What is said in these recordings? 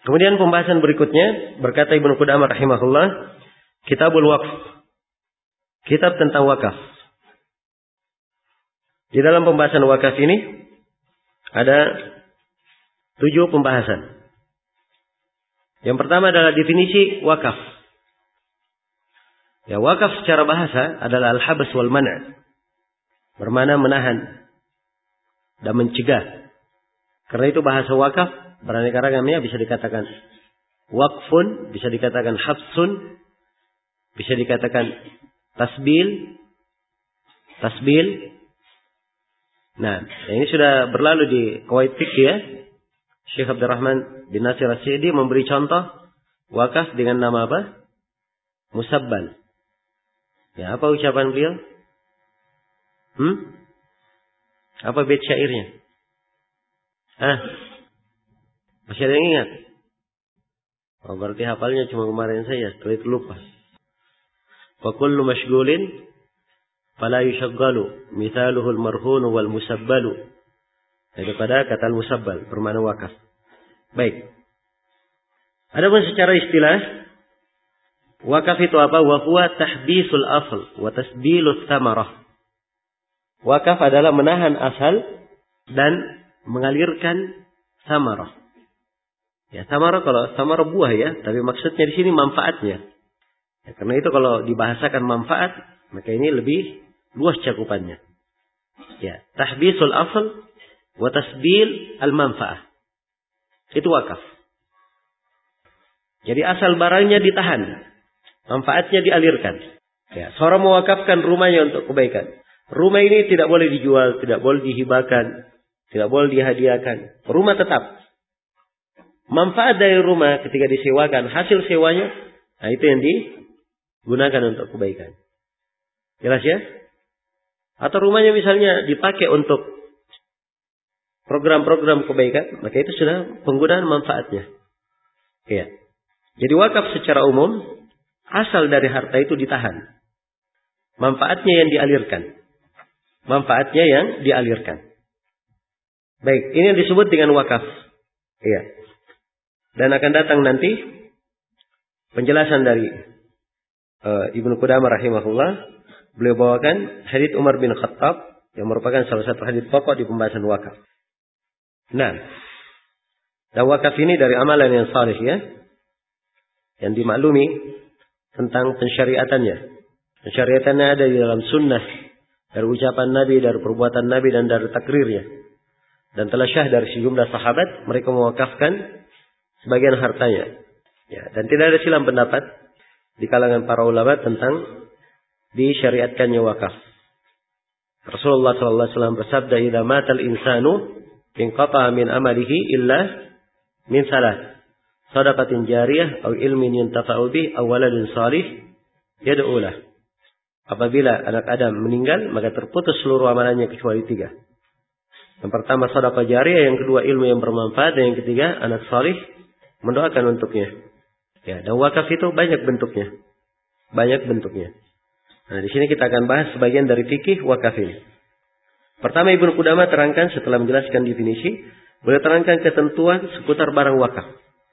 Kemudian pembahasan berikutnya, berkata Ibnu Qudamah rahimahullah, Kitabul Waqf. Kitab tentang wakaf. Di dalam pembahasan wakaf ini ada 7 pembahasan. Yang pertama adalah definisi wakaf. Ya, wakaf secara bahasa adalah al-habs wal man'. Bermakna menahan dan mencegah. Karena itu bahasa wakaf beraneka ragamnya, bisa dikatakan waqfun, bisa dikatakan habsun, bisa dikatakan tasbil. Nah, ini sudah berlalu di qawaid fikih ya. Syekh Abdurrahman bin Nasir As-Sa'di memberi contoh wakaf dengan nama apa? Musabbal. Ya, apa ucapan beliau? Apa bait syairnya? Masih ada yang ingat? Oh, berarti hafalnya cuma kemarin saja, setelah itu lupa. Wa kullu mashghulin fala yushaggalu mithaluhu al-marhun wal musabbalu. Itu pada kata al-musabbal bermakna wakaf. Baik. Adapun secara istilah, wakaf itu apa? Wa huwa tahbisul asl wa tasbilus tsamarah. Wakaf adalah menahan asal dan mengalirkan samarah. Ya, samarah, kalau samarah buah ya, tapi maksudnya di sini manfaatnya. Ya, karena itu kalau dibahasakan manfaat, maka ini lebih luas cakupannya. Ya, tahbisul asl wa tasbil al-manfaah. Itu wakaf. Jadi asal barangnya ditahan, manfaatnya dialirkan. Ya, seorang mewakafkan rumahnya untuk kebaikan. Rumah ini tidak boleh dijual, tidak boleh dihibahkan, tidak boleh dihadiahkan. Rumah tetap. Manfaat dari rumah ketika disewakan, hasil sewanya, nah itu yang digunakan untuk kebaikan. Jelas ya? Atau rumahnya misalnya dipakai untuk program-program kebaikan, maka itu sudah penggunaan manfaatnya. Ya. Jadi wakaf secara umum, asal dari harta itu ditahan. Manfaatnya yang dialirkan. Baik, ini yang disebut dengan wakaf. Iya. Dan akan datang nanti penjelasan dari Ibnu Qudamah rahimahullah. Beliau bawakan hadits Umar bin Khattab yang merupakan salah satu hadits pokok di pembahasan wakaf. Nah, dan wakaf ini dari amalan yang saleh ya, yang dimaklumi tentang pensyariatannya. Pensyariatannya ada di dalam sunnah, dari ucapan Nabi, dari perbuatan Nabi, dan dari takrirnya. Dan telah syah dari sejumlah sahabat, mereka mewakafkan sebagian hartanya. Ya, dan tidak ada silang pendapat di kalangan para ulama tentang disyariatkannya wakaf. Rasulullah SAW bersabda, "Idza matal insanu inqata'a min amalihi illa min salat. Shadaqatin jariyah aw ilmin yuntafa'u bih aw waladin salih yad'u lah." Apabila anak Adam meninggal, maka terputus seluruh amalannya kecuali 3. Yang pertama sedekah jariyah, yang kedua ilmu yang bermanfaat, dan yang ketiga anak salih mendoakan untuknya. Ya, dan wakaf itu banyak bentuknya. Nah, di sini kita akan bahas sebagian dari fikih wakaf ini. Pertama, Ibnu Qudamah terangkan setelah menjelaskan definisi, beliau terangkan ketentuan seputar barang wakaf.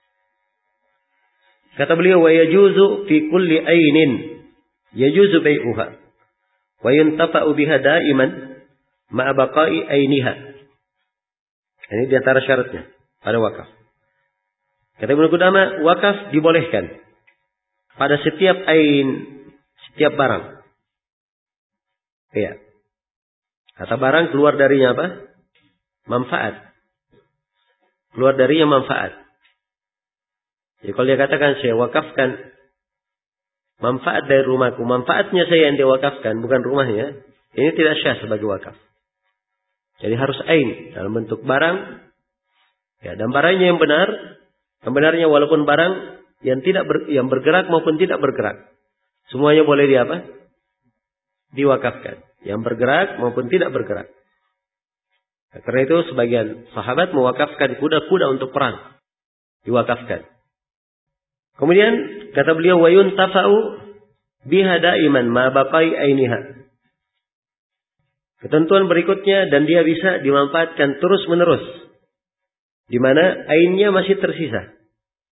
Kata beliau, wa yajuzu fi kulli ainin yajuzu bai'uha wa yuntafa'u biha da'iman ma'a baqa'i ainiha. Ini di antara syaratnya pada wakaf. Kata Ibnu Qudamah, wakaf dibolehkan pada setiap ain, setiap barang. Ya. Kata barang keluar darinya apa? Manfaat. Keluar darinya manfaat. Jadi kalau dia katakan saya wakafkan manfaat dari rumahku, manfaatnya saya yang dia wakafkan, bukan rumahnya, ini tidak syah sebagai wakaf. Jadi harus ain dalam bentuk barang. Ya, dan barangnya yang benar, yang benarnya walaupun barang yang yang bergerak maupun tidak bergerak, semuanya boleh diwakafkan. Yang bergerak maupun tidak bergerak. Nah, karena itu sebagian sahabat mewakafkan kuda-kuda untuk perang, diwakafkan. Kemudian kata beliau, wa yuntafa'u biha da'iman ma baqai ainiha. Ketentuan berikutnya, dan dia bisa dimanfaatkan terus-menerus, di mana ainnya masih tersisa.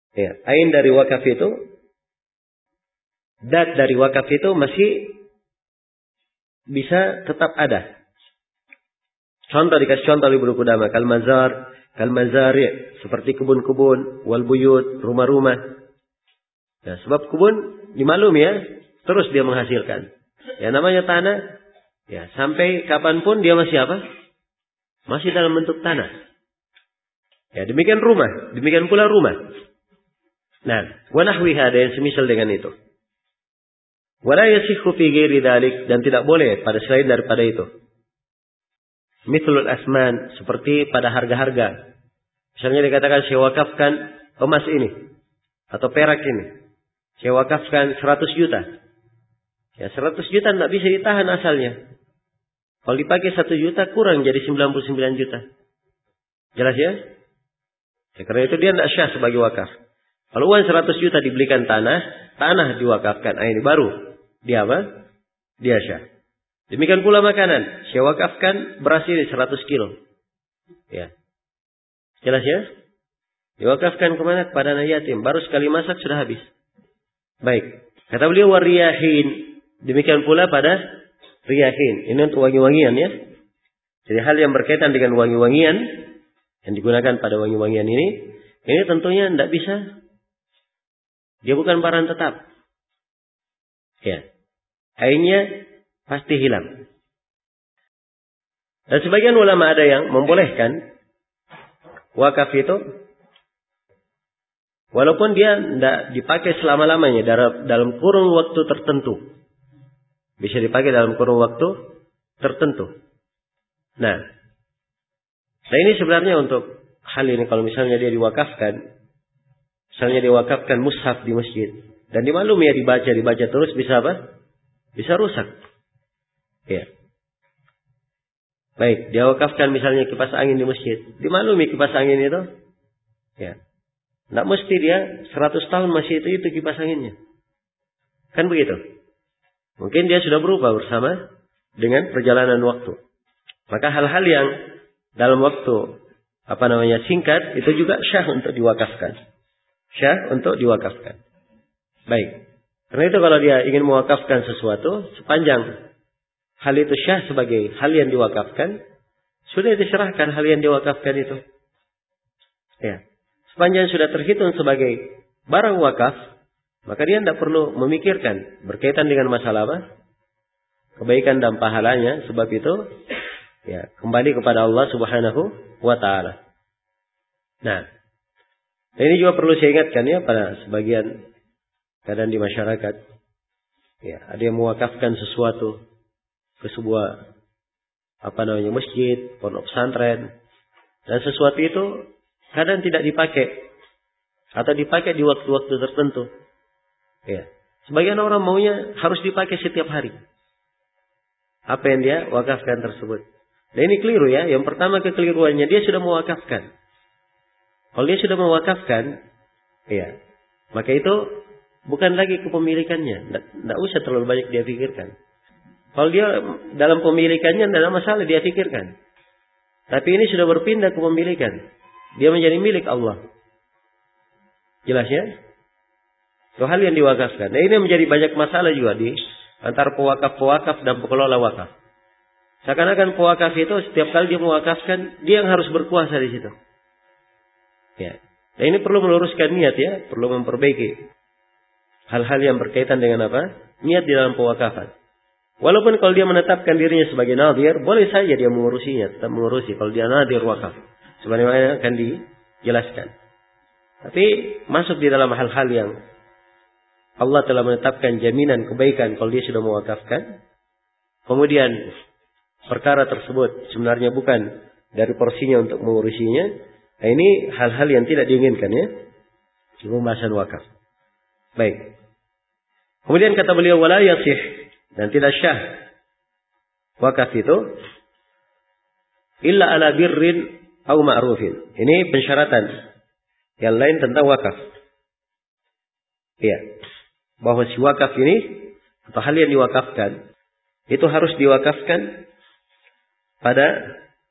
Ya, ain dari wakaf itu, dat dari wakaf itu masih bisa tetap ada. Contoh dikasih contoh Ibnu Qudamah, kal mazari, seperti kebun-kebun, wal buyut, rumah-rumah. Nah, sebab kebun dimaklum ya, terus dia menghasilkan. Ya namanya tanah, ya sampai kapanpun dia masih apa? Masih dalam bentuk tanah. Ya demikian rumah, demikian pula rumah. Nah, wa nahwiha, ada yang semisal dengan itu. Wala yasihhu fi ghairi dzalik, dan tidak boleh pada selain daripada itu. Mithlul asman, seperti pada harga-harga. Misalnya dikatakan saya wakafkan emas ini atau perak ini. Saya wakafkan 100 juta. Ya 100 juta tidak bisa ditahan asalnya. Kalau dipakai 1 juta kurang jadi 99 juta. Jelas ya? Ya karena itu dia tidak syah sebagai wakaf. Kalau uang 100 juta dibelikan tanah diwakafkan. Ini baru. Dia apa? Dia syah. Demikian pula makanan. Saya wakafkan beras ini 100 kilo. Ya. Jelas ya? Diwakafkan kemana? Kepada anak yatim. Baru sekali masak sudah habis. Baik. Kata beliau wariyahin. Demikian pula pada riyahin. Ini untuk wangi-wangian ya. Jadi hal yang berkaitan dengan wangi-wangian. Yang digunakan pada wangi-wangian ini. Ini tentunya tidak bisa. Dia bukan barang tetap. Ya. Akhirnya pasti hilang. Dan sebagian ulama ada yang membolehkan wakaf itu walaupun dia tidak dipakai selama-lamanya dalam kurun waktu tertentu. Bisa dipakai dalam kurun waktu tertentu. Nah ini sebenarnya untuk hal ini kalau misalnya dia diwakafkan, misalnya diwakafkan mushaf di masjid dan dimaklumi ya dibaca terus bisa apa? Bisa rusak. Ya. Baik, dia wakafkan misalnya kipas angin di masjid. Dimaklumi kipas angin itu. Ya. Tidak mesti dia 100 tahun masih itu kipas anginnya. Kan begitu. Mungkin dia sudah berubah bersama dengan perjalanan waktu. Maka hal-hal yang dalam waktu singkat itu juga syah untuk diwakafkan. Syah untuk diwakafkan. Baik. Karena itu kalau dia ingin mewakafkan sesuatu sepanjang hal itu syah sebagai hal yang diwakafkan, sudah diserahkan hal yang diwakafkan itu. Ya. Sepanjang sudah terhitung sebagai barang wakaf, maka dia tidak perlu memikirkan berkaitan dengan masalah apa? Kebaikan dan pahalanya, sebab itu ya kembali kepada Allah Subhanahu wa taala. Nah, ini juga perlu saya ingatkan ya pada sebagian keadaan di masyarakat. Ya, ada yang mewakafkan sesuatu ke sebuah masjid, pondok pesantren, dan sesuatu itu kadang tidak dipakai atau dipakai di waktu-waktu tertentu. Ya, sebagian orang maunya harus dipakai setiap hari. Apa yang dia wakafkan tersebut. Dan ini keliru ya. Yang pertama kekeliruannya dia sudah mewakafkan. Kalau dia sudah mewakafkan, ya, maka itu bukan lagi kepemilikannya. Tidak usah terlalu banyak dia pikirkan. Kalau dia dalam pemilikannya tidak ada masalah dia pikirkan. Tapi ini sudah berpindah ke pemilikan. Dia menjadi milik Allah. Jelas ya? Itu hal yang diwakafkan. Nah ini menjadi banyak masalah juga di antara pewakaf-pewakaf dan pengelola wakaf. Seakan-akan pewakaf itu setiap kali dia mewakafkan, dia yang harus berkuasa di situ. Ya. Nah ini perlu meluruskan niat ya, perlu memperbaiki hal-hal yang berkaitan dengan apa? Niat di dalam pewakafan. Walaupun kalau dia menetapkan dirinya sebagai nadhir, boleh saja dia mengurusinya, tetap mengurusi kalau dia nadhir wakaf. Sebagaimana akan dijelaskan. Tapi masuk di dalam hal-hal yang Allah telah menetapkan jaminan kebaikan kalau dia sudah mewakafkan. Kemudian perkara tersebut sebenarnya bukan dari porsinya untuk mengurusinya. Nah, ini hal-hal yang tidak diinginkan ya. Di pembahasan wakaf. Baik. Kemudian kata beliau wala yasih, dan tidak syah wakaf itu illa ala birrin au ma'rufin. Ini pensyaratan yang lain tentang wakaf. Iya. Bahwa si wakaf ini atau hal yang diwakafkan itu harus diwakafkan pada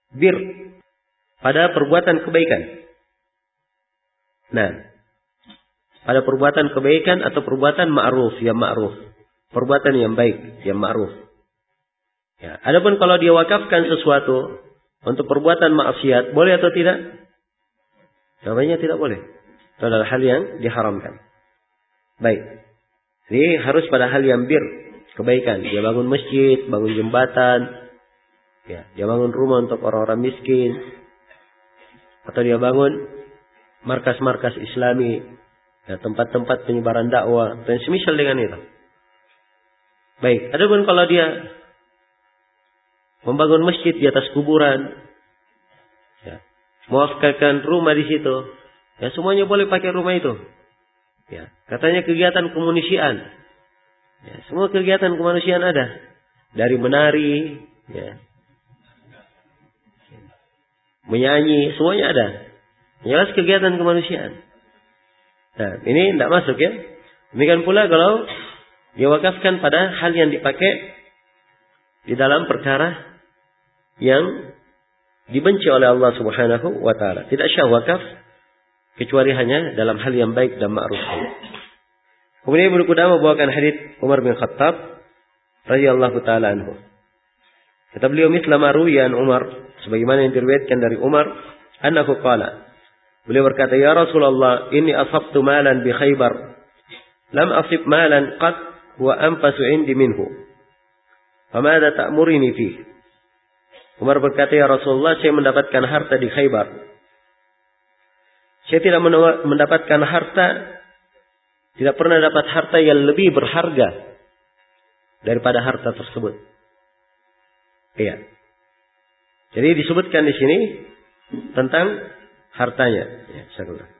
pada perbuatan kebaikan. Nah, pada perbuatan kebaikan atau perbuatan ma'ruf, yang ma'ruf. Perbuatan yang baik, yang ma'ruf. Ya, adapun kalau dia wakafkan sesuatu untuk perbuatan maksiat, boleh atau tidak? Jawabannya tidak boleh. Itu adalah hal yang diharamkan. Baik. Jadi harus pada hal yang kebaikan. Dia bangun masjid, bangun jembatan, ya, dia bangun rumah untuk orang-orang miskin, atau dia bangun markas-markas Islami, ya, tempat-tempat penyebaran dakwah, dan semisal dengan itu. Baik, adapun kalau dia membangun masjid di atas kuburan, ya, mewakafkan rumah di situ, ya semuanya boleh pakai rumah itu. Ya, katanya kegiatan kemanusiaan. Ya, semua kegiatan kemanusiaan ada. Dari menari, ya, menyanyi, semuanya ada. Jelas kegiatan kemanusiaan. Nah, ini tidak masuk ya. Demikian pula kalau diwakafkan pada hal yang dipakai di dalam perkara yang dibenci oleh Allah Subhanahu wa taala. Tidak syah wakaf kecuali hanya dalam hal yang baik dan ma'ruf. Kemudian Ibnu Qudamah membawakan hadits Umar bin Khattab radhiyallahu taala anhu. Kata beliau, "Mithla ma ruwiya an Umar," sebagaimana yang diriwayatkan dari Umar, annahu qala. Beliau berkata, "Ya Rasulullah, inni asabtu malan bi Khaybar. Lam asib malan qad wa anfasu indi minhu. Famadza ta'murini fihi?" Umar berkata, "Ya Rasulullah, saya mendapatkan harta di Khaybar. Saya tidak mendapatkan harta, tidak pernah dapat harta yang lebih berharga daripada harta tersebut." Iya. Jadi disebutkan di sini tentang hartanya. Ya, syukur.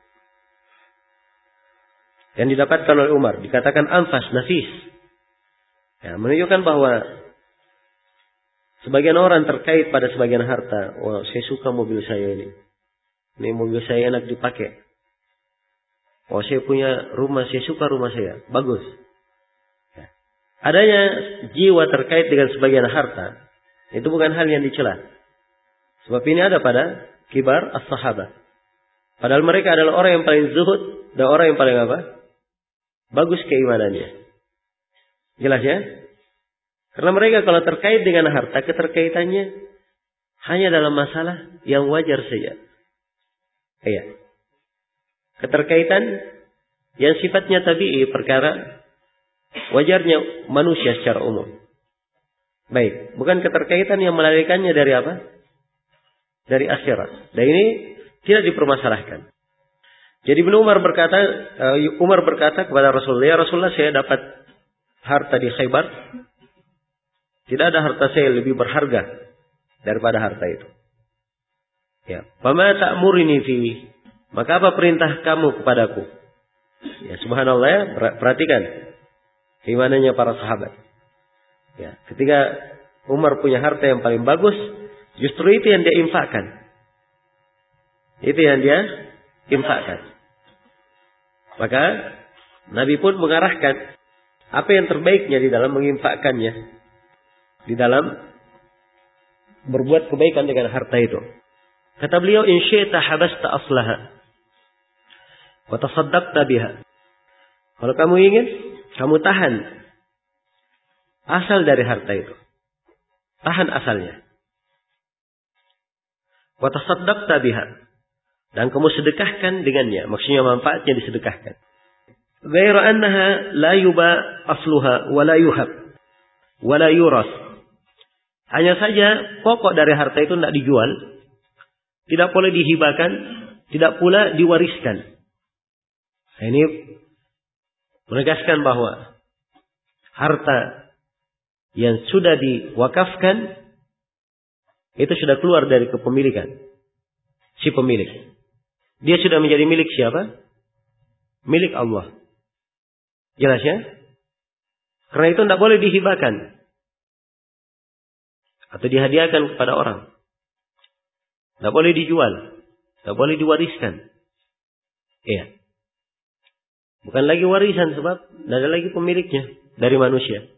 Yang didapatkan oleh Umar dikatakan anfas, nafis. Ya, menunjukkan bahwa sebagian orang terkait pada sebagian harta. Wah, saya suka mobil saya ini. Ini mobil saya enak dipakai. Oh, saya punya rumah, saya suka rumah saya. Bagus. Ya. Adanya jiwa terkait dengan sebagian harta, itu bukan hal yang dicela. Sebab ini ada pada kibar as-sahabat. Padahal mereka adalah orang yang paling zuhud dan orang yang paling apa? Bagus keimanannya. Jelas ya? Karena mereka kalau terkait dengan harta, keterkaitannya hanya dalam masalah yang wajar saja. Iya. Keterkaitan yang sifatnya tabi'i, perkara wajarnya manusia secara umum. Baik, bukan keterkaitan yang melarikannya dari apa? Dari akhirat. Dan ini tidak dipermasalahkan. Jadi Umar berkata kepada Rasulullah, "Ya Rasulullah, saya dapat harta di Khaybar. Tidak ada harta saya yang lebih berharga daripada harta itu. Ya, fama ta'murini fi?" Maka apa perintah kamu kepadaku? Ya, subhanallah ya, perhatikan keimanannya para sahabat. Ya, ketika Umar punya harta yang paling bagus, justru itu yang dia infakkan. Itu yang dia infakkan. Maka Nabi pun mengarahkan apa yang terbaiknya di dalam menginfakkannya, di dalam berbuat kebaikan dengan harta itu. Kata beliau, "In syi'ta habasta aslaha wa tasaddaqta biha." Kalau kamu ingin, kamu tahan asal dari harta itu. Tahan asalnya. Wa tasaddaqta biha. Dan kamu sedekahkan dengannya. Maksudnya manfaatnya disedekahkan. Ghairu annaha la yuba asluha wa la yuhab wa la yuras. Hanya saja pokok dari harta itu tidak dijual, tidak boleh dihibahkan, tidak pula diwariskan. Nah, ini menegaskan bahwa harta yang sudah diwakafkan itu sudah keluar dari kepemilikan si pemilik. Dia sudah menjadi milik siapa? Milik Allah. Jelas ya? Karena itu tidak boleh dihibahkan atau dihadiahkan kepada orang. Tidak boleh dijual, tidak boleh diwariskan. Iya. Bukan lagi warisan sebab tidak ada lagi pemiliknya dari manusia.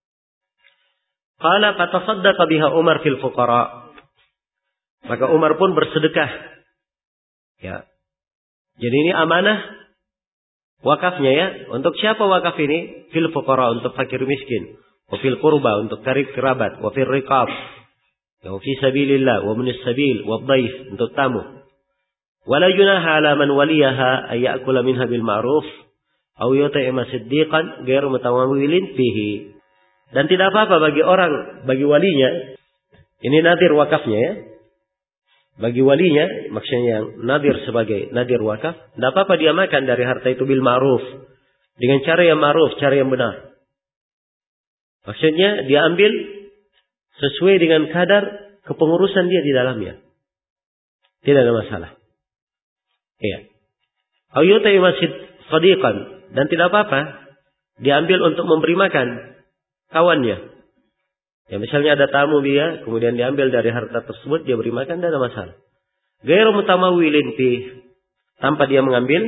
Qala fatasaddaqa biha Umar fil fuqara. Maka Umar pun bersedekah. Ya. Jadi ini amanah Wakafnya ya, untuk siapa wakaf ini? Fil fuqara, untuk fakir miskin. Wa fil qurba, untuk karib kerabat. Wa fil riqab, wa fi sabilillah, wa minis sabil, wa dhaif, untuk tamu. Wala junaha ala man waliyaha ay ya'kula minha bil ma'ruf aw yut'ima siddiqan ghairu mutawawilin fihi. Dan tidak apa-apa bagi walinya. Ini nadir wakafnya ya. Bagi walinya, maksudnya yang nadir sebagai nadir wakaf, tidak apa-apa dia makan dari harta itu bil ma'ruf, dengan cara yang ma'ruf, cara yang benar. Maksudnya dia ambil sesuai dengan kadar kepengurusan dia di dalamnya. Tidak ada masalah. Iya. Ayyutai masjid sadiqan, dan tidak apa-apa dia ambil untuk memberi makan kawannya. Ya misalnya ada tamu dia, kemudian diambil dari harta tersebut, dia beri makan, tidak ada masalah. Ghairu mutamawilin fi, tanpa dia mengambil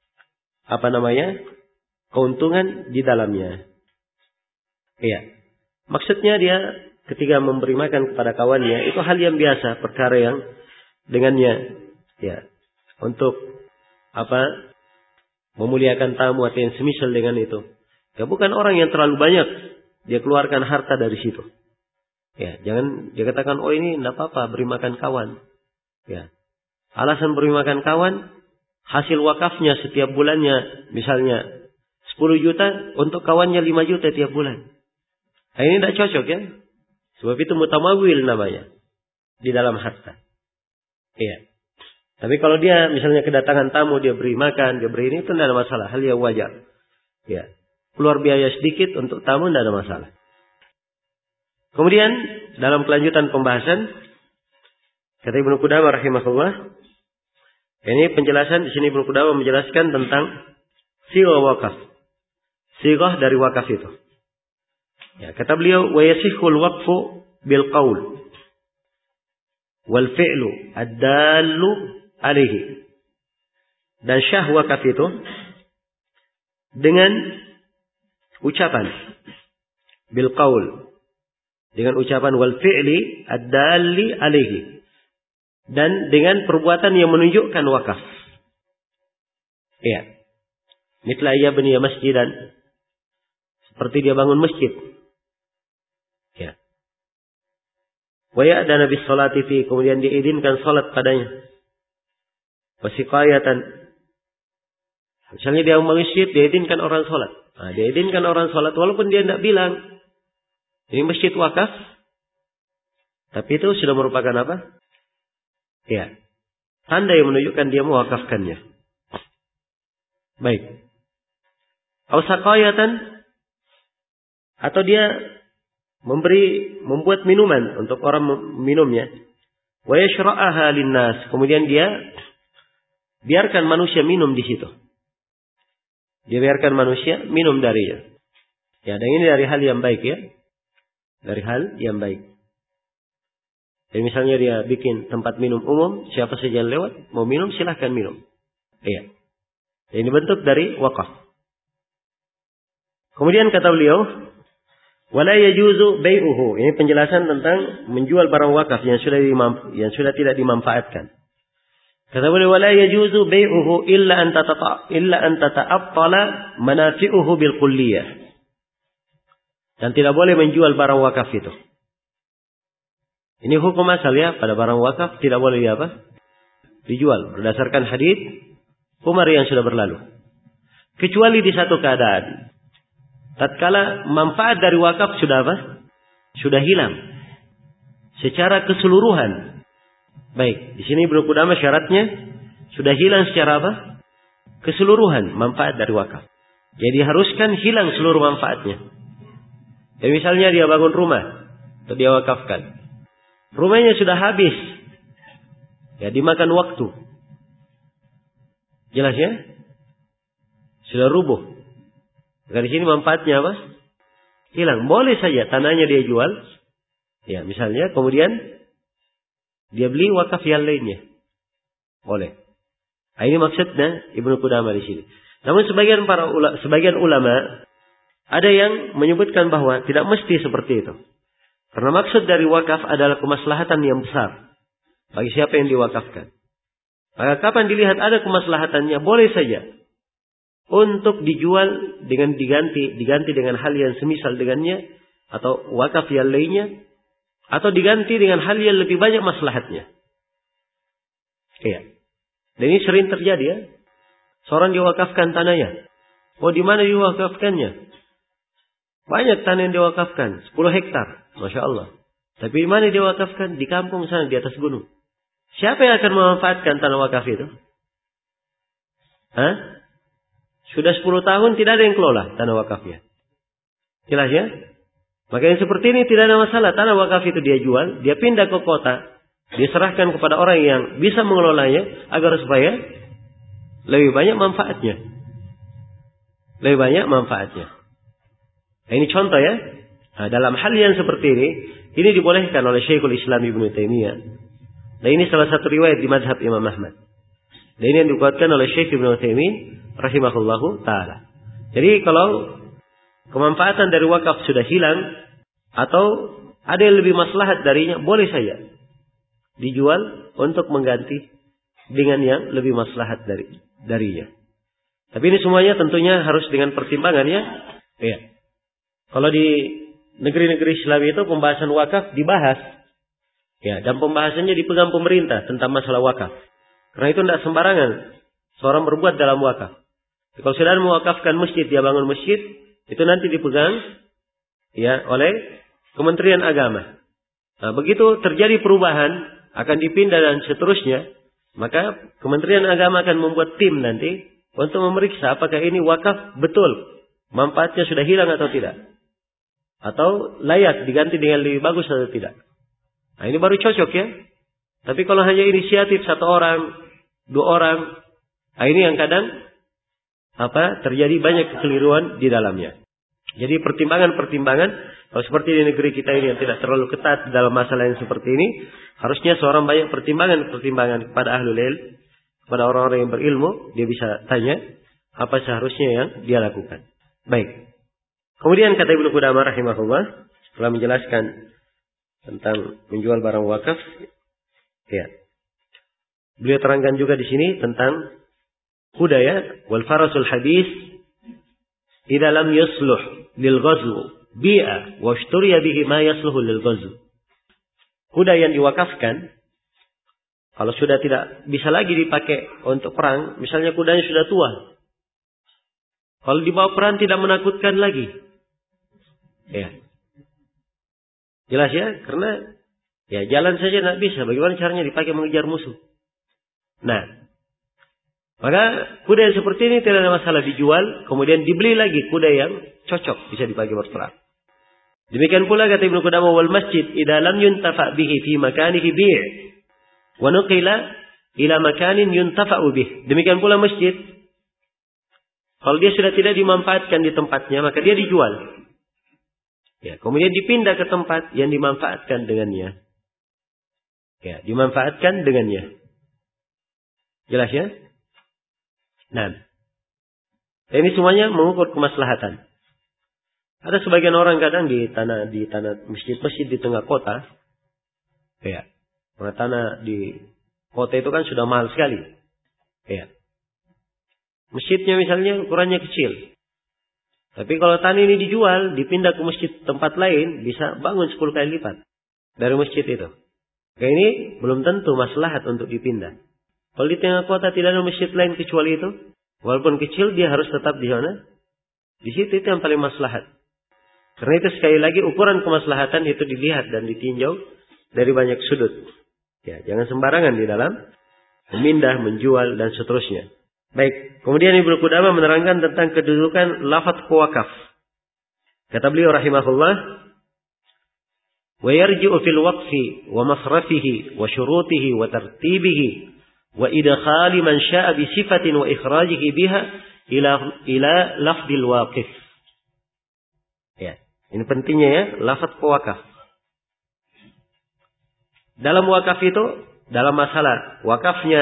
keuntungan di dalamnya. Iya. Maksudnya dia ketika memberi makan kepada kawannya itu hal yang biasa, perkara yang dengannya ya untuk memuliakan tamu atau yang semisal dengan itu. Ya bukan orang yang terlalu banyak dia keluarkan harta dari situ. Ya, jangan dia katakan, oh ini tidak apa-apa, beri makan kawan. Ya. Alasan beri makan kawan, hasil wakafnya setiap bulannya, misalnya 10 juta, untuk kawannya 5 juta tiap bulan. Nah, ini tidak cocok ya. Sebab itu mutamawil namanya. Di dalam harta. Iya. Tapi kalau dia misalnya kedatangan tamu, dia beri makan, dia beri ini, itu tidak ada masalah. Hal yang wajar. Ya. Keluar biaya sedikit untuk tamu, tidak ada masalah. Kemudian dalam kelanjutan pembahasan kata Ibnu Qudamah rahimahullah, ini penjelasan di sini Ibnu Qudamah menjelaskan tentang sighah wakaf. Sighah dari wakaf itu. Ya, kata beliau, wa yasihul waqfu bil qaul wal fi'lu ad-dallu alaihi. Dan syah wakaf itu dengan ucapan bil qaul, dengan ucapan wal fi'li ad-dalli alaihi, dan dengan perbuatan yang menunjukkan wakaf. Iya. Mithla yabni masjidan, seperti dia bangun masjid. Ya. Wa ya'dana bis salati fi, kemudian diizinkan salat padanya. Wa siqayatan, misalnya dia bangun masjid, diizinkan orang salat. Nah, diizinkan orang salat walaupun dia tidak bilang ini masjid wakaf, tapi itu sudah merupakan apa? Ya, tanda yang menunjukkan dia mewakafkannya. Baik. Awsaqayatan, atau dia membuat minuman untuk orang minumnya. Wa yashra'aha linnas, kemudian dia biarkan manusia minum di situ. Dia biarkan manusia minum darinya. Ya, dan ini dari hal yang baik ya. Dari hal yang baik. Jadi misalnya dia bikin tempat minum umum, siapa saja yang lewat mau minum silahkan minum. Iya. Ini bentuk dari wakaf. Kemudian kata beliau, wala yajuzu bai'uhu. Ini penjelasan tentang menjual barang wakaf yang sudah tidak dimanfaatkan. Kata beliau, wala yajuzu bai'uhu illa an tata'attala manafi'uhu bil kulliyah. Dan tidak boleh menjual barang wakaf itu. Ini hukum asal ya, pada barang wakaf tidak boleh dijual. Berdasarkan hadis Umar yang sudah berlalu. Kecuali di satu keadaan. Tatkala manfaat dari wakaf sudah hilang. Secara keseluruhan. Baik, di sini Ibnu Qudamah syaratnya sudah hilang secara keseluruhan manfaat dari wakaf. Jadi haruskan hilang seluruh manfaatnya. Jadi misalnya dia bangun rumah atau dia wakafkan. Rumahnya sudah habis. Ya, dimakan waktu. Jelas ya? Sudah rubuh. Dari sini manfaatnya hilang. Boleh saja tanahnya dia jual. Ya, misalnya kemudian dia beli wakaf yang lainnya. Boleh. Nah, ini maksudnya Ibnu Qudamah di sini. Namun sebagian ulama ada yang menyebutkan bahwa tidak mesti seperti itu. Karena maksud dari wakaf adalah kemaslahatan yang besar bagi siapa yang diwakafkan. Maka kapan dilihat ada kemaslahatannya, boleh saja untuk dijual dengan diganti dengan hal yang semisal dengannya, atau wakaf yang lainnya, atau diganti dengan hal yang lebih banyak maslahatnya. Iya. Dan ini sering terjadi ya. Seorang diwakafkan tanahnya. Oh, di mana diwakafkannya? Banyak tanah yang diwakafkan, 10 hektar, Masya Allah. Tapi di mana diwakafkan? Di kampung sana, di atas gunung. Siapa yang akan memanfaatkan tanah wakaf itu? Hah? Sudah 10 tahun tidak ada yang kelola tanah wakafnya. Jelas ya? Maka yang seperti ini tidak ada masalah. Tanah wakaf itu dia jual, dia pindah ke kota, dia serahkan kepada orang yang bisa mengelolanya agar supaya lebih banyak manfaatnya. Lebih banyak manfaatnya. Nah, ini contoh ya. Nah, dalam hal yang seperti ini dibolehkan oleh Syekhul Islam Ibnu Taimiyah. Nah, ini salah satu riwayat di mazhab Imam Ahmad. Dan ini yang dikuatkan oleh Syekh Ibnu Taimiyah rahimahullahu taala. Jadi kalau kemanfaatan dari wakaf sudah hilang atau ada yang lebih maslahat darinya, boleh saja dijual untuk mengganti dengan yang lebih maslahat darinya. Tapi ini semuanya tentunya harus dengan pertimbangan ya. Iya. Kalau di negeri-negeri Islam itu pembahasan wakaf dibahas. Ya, dan pembahasannya dipegang pemerintah tentang masalah wakaf. Karena itu tidak sembarangan seorang berbuat dalam wakaf. Kalau sudah mewakafkan masjid, dia bangun masjid, itu nanti dipegang ya oleh Kementerian Agama. Nah, begitu terjadi perubahan, akan dipindah dan seterusnya, maka Kementerian Agama akan membuat tim nanti untuk memeriksa apakah ini wakaf betul, manfaatnya sudah hilang atau tidak, atau layak diganti dengan lebih bagus atau tidak. Nah, ini baru cocok ya. Tapi kalau hanya inisiatif 1 orang, 2 orang, nah ini yang kadang terjadi banyak kekeliruan di dalamnya. Jadi pertimbangan-pertimbangan, kalau seperti di negeri kita ini yang tidak terlalu ketat dalam masalah yang seperti ini, harusnya seorang banyak pertimbangan kepada ahlul ilm, kepada orang-orang yang berilmu, dia bisa tanya apa seharusnya yang dia lakukan. Baik. Kemudian kata Ibnu Qudamah rahimahullah, setelah menjelaskan tentang menjual barang wakaf, ya. Beliau terangkan juga di sini tentang kuda ya, wal farasul hadis idza lam yusluh lil ghazw bi'a wa ishturiya bihi ma yasluhu lil ghazw. Kuda yang diwakafkan kalau sudah tidak bisa lagi dipakai untuk perang, misalnya kudanya sudah tua. Kalau dibawa perang tidak menakutkan lagi. Ya. Jelas ya, karena ya jalan saja tidak bisa. Bagaimana caranya dipakai mengejar musuh? Nah, maka kuda yang seperti ini tidak ada masalah dijual, kemudian dibeli lagi kuda yang cocok bisa dipakai berperang. Demikian pula kata Ibnu Qudamah, wal masjid idza lam yuntafa bihi fi makanihi bi' wa nuqila ila makanin yuntafa'u bih. Demikian pula masjid, kalau dia sudah tidak dimanfaatkan di tempatnya, maka dia dijual. Ya, kemudian dipindah ke tempat yang dimanfaatkan dengannya. Ya, dimanfaatkan dengannya. Jelas ya? Nah, ini semuanya mengukur kemaslahatan. Ada sebagian orang kadang di tanah masjid-masjid di tengah kota, ya, karena tanah di kota itu kan sudah mahal sekali, ya. Masjidnya misalnya ukurannya kecil, tapi kalau tanah ini dijual, dipindah ke masjid tempat lain, bisa bangun 10 kali lipat dari masjid itu. Kayak ini belum tentu maslahat untuk dipindah. Kalau di tengah kota tidak ada masjid lain kecuali itu, walaupun kecil dia harus tetap di sana. Di situ itu yang paling maslahat. Karena itu sekali lagi ukuran kemaslahatan itu dilihat dan ditinjau dari banyak sudut. Ya, jangan sembarangan di dalam memindah, menjual dan seterusnya. Baik, kemudian Ibnu Qudamah menerangkan tentang kedudukan lafaz wakaf. Kata beliau rahimahullah, wa yarji'u fil waqfi wa masrafihi wa syurutihi wa tartibihi wa idkhali man syaa bi sifatin wa ikhrajihi biha ila lafdil waqif. Ya, ini pentingnya ya, lafaz wakaf. Dalam wakaf itu, dalam masalah wakafnya,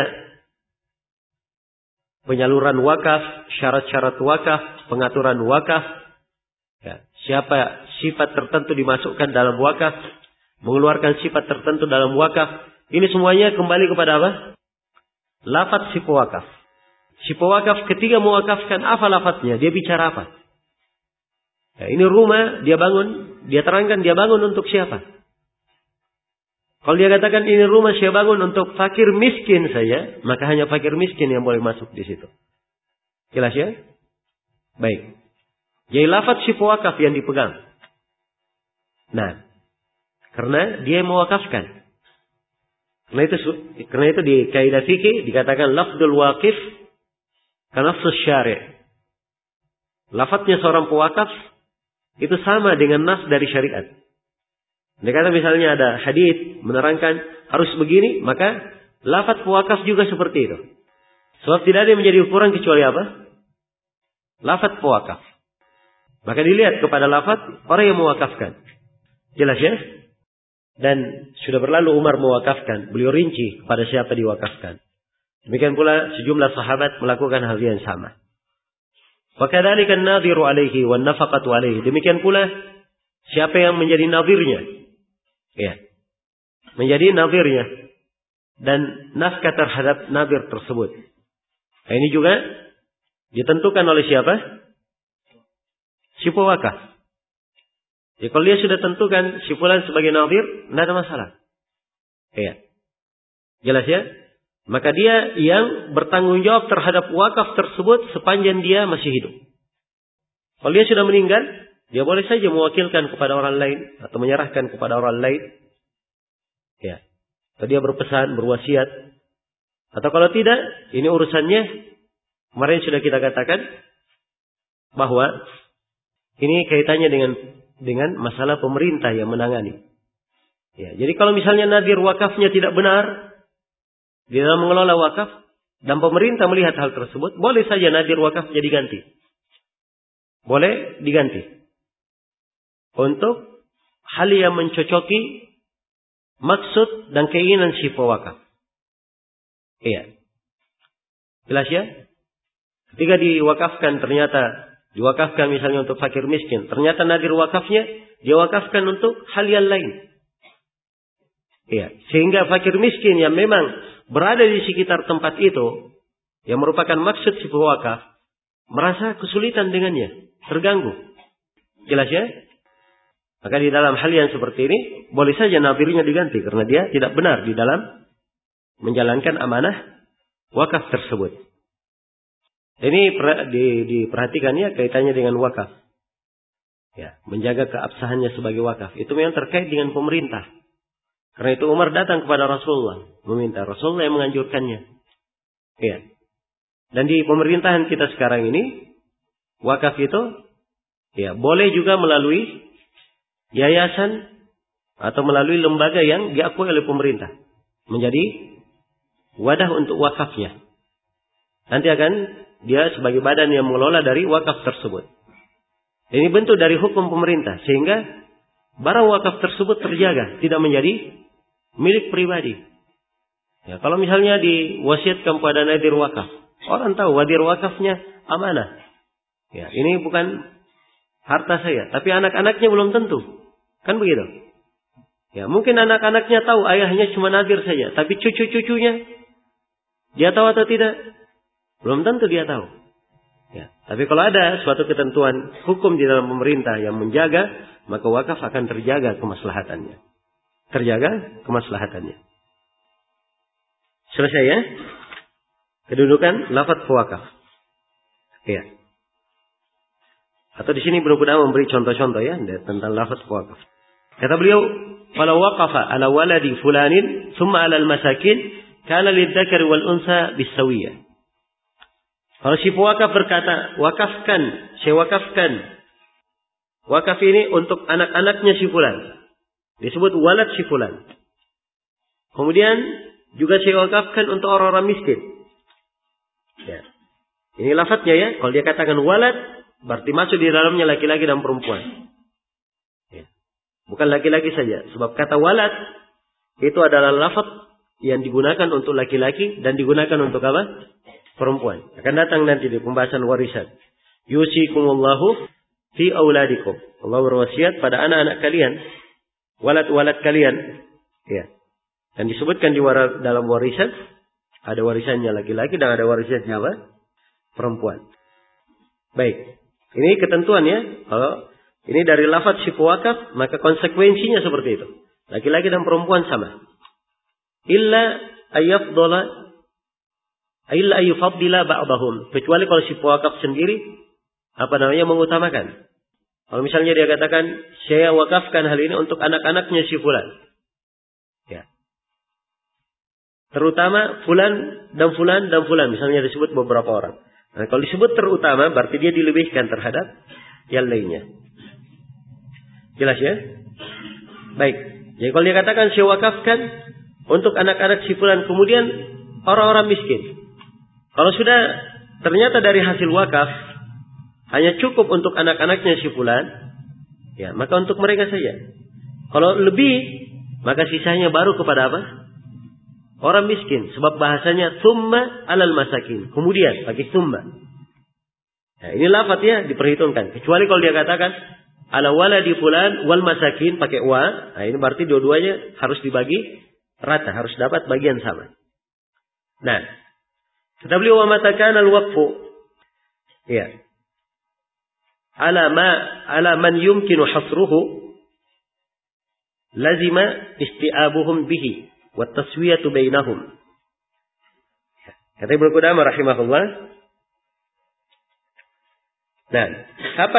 penyaluran wakaf, syarat-syarat wakaf, pengaturan wakaf, ya, siapa sifat tertentu dimasukkan dalam wakaf, mengeluarkan sifat tertentu dalam wakaf, ini semuanya kembali kepada apa? Lafaz sifat wakaf. Si pewakaf ketika mewakafkan apa lafadznya? Dia bicara apa? Ya, ini rumah dia bangun, dia terangkan dia bangun untuk siapa? Kalau dia katakan ini rumah saya bangun untuk fakir miskin saja, maka hanya fakir miskin yang boleh masuk di situ. Jelas ya? Baik. Jadi lafadz si pewakaf yang dipegang. Nah, karena dia mewakafkan. Karena itu di kaidah fikih dikatakan lafdzul waqif kanafsus syari'. Lafadznya seorang pewakaf itu sama dengan nas dari syariat. Dia kata misalnya ada hadits menerangkan harus begini, maka lafadz pewakaf juga seperti itu. Sebab tidak ada yang menjadi ukuran kecuali apa? Lafadz pewakaf. Maka dilihat kepada lafadz orang yang mewakafkan. Jelas ya? Dan sudah berlalu Umar mewakafkan. Beliau rinci kepada siapa diwakafkan. Demikian pula sejumlah sahabat melakukan hal yang sama. Wa kadzalika an-nadhiru alaihi wan nafaqatu alaihi. Demikian pula siapa yang menjadi nadhirnya. Ya. Menjadi nadhirnya dan nafkah terhadap nadhir tersebut. Nah, ini juga ditentukan oleh siapa? Si pewakaf. Jadi kalau dia sudah tentukan si fulan sebagai nadhir, tidak ada masalah. Ya. Jelas ya? Maka dia yang bertanggung jawab terhadap wakaf tersebut sepanjang dia masih hidup. Kalau dia sudah meninggal, dia boleh saja mewakilkan kepada orang lain atau menyerahkan kepada orang lain. Ya. Atau dia berpesan, berwasiat. Atau kalau tidak, ini urusannya kemarin sudah kita katakan bahwa ini kaitannya dengan masalah pemerintah yang menangani. Ya, jadi kalau misalnya nadhir wakafnya tidak benar di dalam mengelola wakaf dan pemerintah melihat hal tersebut, boleh saja nadhir wakafnya diganti. Boleh diganti. Untuk hal yang mencocoki maksud dan keinginan si pewakaf. Iya. Jelas ya? Ketika diwakafkan ternyata diwakafkan misalnya untuk fakir miskin. Ternyata nadhir wakafnya diwakafkan untuk hal yang lain. Iya. Sehingga fakir miskin yang memang berada di sekitar tempat itu, yang merupakan maksud si pewakaf, merasa kesulitan dengannya. Terganggu. Jelas ya? Maka di dalam hal yang seperti ini, boleh saja nadhirnya diganti. Karena dia tidak benar di dalam menjalankan amanah wakaf tersebut. Ini diperhatikannya kaitannya dengan wakaf. Ya, menjaga keabsahannya sebagai wakaf. Itu memang terkait dengan pemerintah. Karena itu Umar datang kepada Rasulullah. Meminta Rasulullah yang menganjurkannya. Ya. Dan di pemerintahan kita sekarang ini, wakaf itu ya boleh juga melalui yayasan atau melalui lembaga yang diakui oleh pemerintah. Menjadi wadah untuk wakafnya. Nanti akan dia sebagai badan yang mengelola dari wakaf tersebut. Ini bentuk dari hukum pemerintah. Sehingga barang wakaf tersebut terjaga. Tidak menjadi milik pribadi. Ya, kalau misalnya diwasiatkan pada nadhir wakaf. Orang tahu nadhir wakafnya amanah. Ya, ini bukan harta saya. Tapi anak-anaknya belum tentu. Kan begitu. Ya, mungkin anak-anaknya tahu ayahnya cuma nadhir saja. Tapi cucu-cucunya dia tahu atau tidak? Belum tentu dia tahu. Ya. Tapi kalau ada suatu ketentuan hukum di dalam pemerintah yang menjaga, maka wakaf akan terjaga kemaslahatannya. Terjaga kemaslahatannya. Selesai ya? Kedudukan lafadz pewakaf. Ya. Atau di sini benar-benar memberi contoh-contoh ya tentang lafadz pewakaf. Kata beliau, "Walau waqafa ala waladi fulanin, thumma ala al-masakin, kana lidzakari wal unsa bisawiyah." Kalau si pewakaf berkata, wakafkan, saya wakafkan. Wakaf ini untuk anak-anaknya si fulan. Disebut walad si fulan. Kemudian juga saya wakafkan untuk orang-orang miskin. Ya. Ini lafadznya ya. Kalau dia katakan walad, berarti masuk di dalamnya laki-laki dan perempuan. Ya. Bukan laki-laki saja. Sebab kata walad, itu adalah lafadz yang digunakan untuk laki-laki dan digunakan untuk apa? Perempuan. Akan datang nanti di pembahasan warisan. Yusikumullahu fi auladikum. Allah berwasiat pada anak-anak kalian. Walad-walad kalian. Ya. Dan disebutkan di dalam warisan. Ada warisannya laki-laki dan ada warisannya apa? perempuan. Baik. Ini ketentuan ya. Kalau ini dari lafaz syifa wakaf, maka konsekuensinya seperti itu. Laki-laki dan perempuan sama. Illa ayyufaddila ba'dahum. Kecuali kalau syifa wakaf sendiri, mengutamakan. Kalau misalnya dia katakan, saya wakafkan hal ini untuk anak-anaknya si fulan. Ya. Terutama fulan dan fulan dan fulan. Misalnya disebut beberapa orang. Nah, kalau disebut terutama, berarti dia dilebihkan terhadap yang lainnya. Jelas ya? Baik. Jadi kalau dia katakan, saya wakafkan untuk anak-anak si fulan. Kemudian orang-orang miskin. Kalau sudah ternyata dari hasil wakaf, hanya cukup untuk anak-anaknya si fulan, ya, maka untuk mereka saja. Kalau lebih, maka sisanya baru kepada apa? Orang miskin. Sebab bahasanya thumma alal masakin. Kemudian pakai thumma. Nah, ini lafaz ya, diperhitungkan. Kecuali kalau dia katakan ala waladi fulan wal masakin pakai wa, nah ini berarti dua-duanya harus dibagi rata, harus dapat bagian sama. Nah, kata beliau wa matakan al-waqfu. Ya. Ala man yumkinu hasruhu lazima isti'abuhum bihi wa taswiyatu bainahum. Kata Ibnu Qudamah rahimahullah. Nah, kapan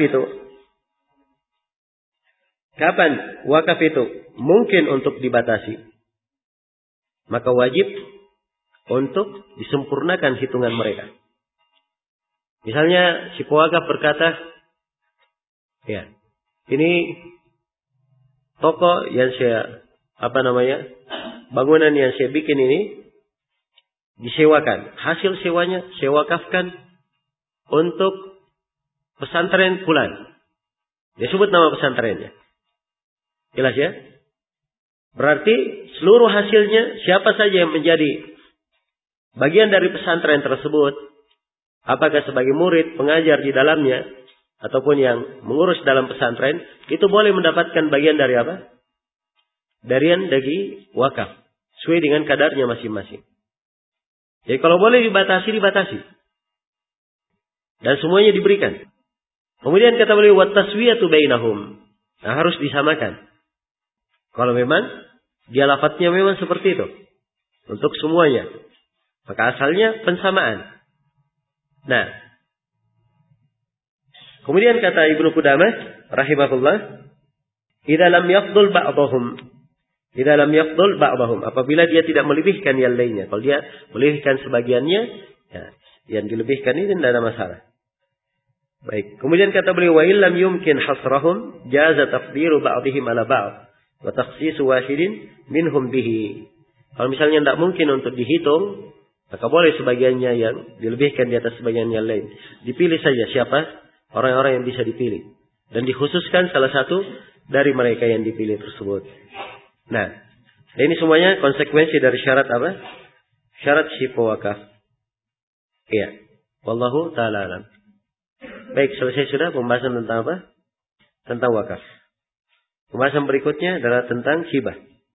wakaf itu mungkin untuk dibatasi? Maka wajib untuk disempurnakan hitungan mereka. Misalnya si pewakaf berkata, ya, ini toko yang saya bangunan yang saya bikin ini disewakan. Hasil sewanya saya wakafkan untuk pesantren fulan. Dia sebut nama pesantrennya. Jelas ya? Berarti seluruh hasilnya siapa saja yang menjadi bagian dari pesantren tersebut, apakah sebagai murid, pengajar di dalamnya, ataupun yang mengurus dalam pesantren, itu boleh mendapatkan bagian dari apa? Dari wakaf. Sesuai dengan kadarnya masing-masing. Jadi kalau boleh dibatasi. Dan semuanya diberikan. Kemudian kata beliau, wa taswiyatu bainahum. Nah, harus disamakan. Kalau memang dia lafadznya memang seperti itu. Untuk semuanya. Maka asalnya pensamaan. Nah, kemudian kata Ibnu Qudamah rahimahullah, idza lam yafdul ba'dahum, apabila dia tidak melebihkan yang lainnya. Kalau dia melebihkan sebagiannya, ya, yang dilebihkan ini tidak ada masalah. Baik. Kemudian kata beliau, wa illam yumkin hasrahum jaza taqdiru ba'dihim ala ba'd wa takhsisu wahidin minhum bihi. Kalau misalnya tidak mungkin untuk dihitung, maka boleh sebagiannya yang dilebihkan di atas sebagian yang lain. Dipilih saja siapa orang-orang yang bisa dipilih. Dan dikhususkan salah satu dari mereka yang dipilih tersebut. Nah, ini semuanya konsekuensi dari syarat apa? Syarat syifa wakaf. Iya. Wallahu ta'ala alam. Baik, selesai sudah pembahasan tentang apa? Tentang wakaf. Pembahasan berikutnya adalah tentang hibah.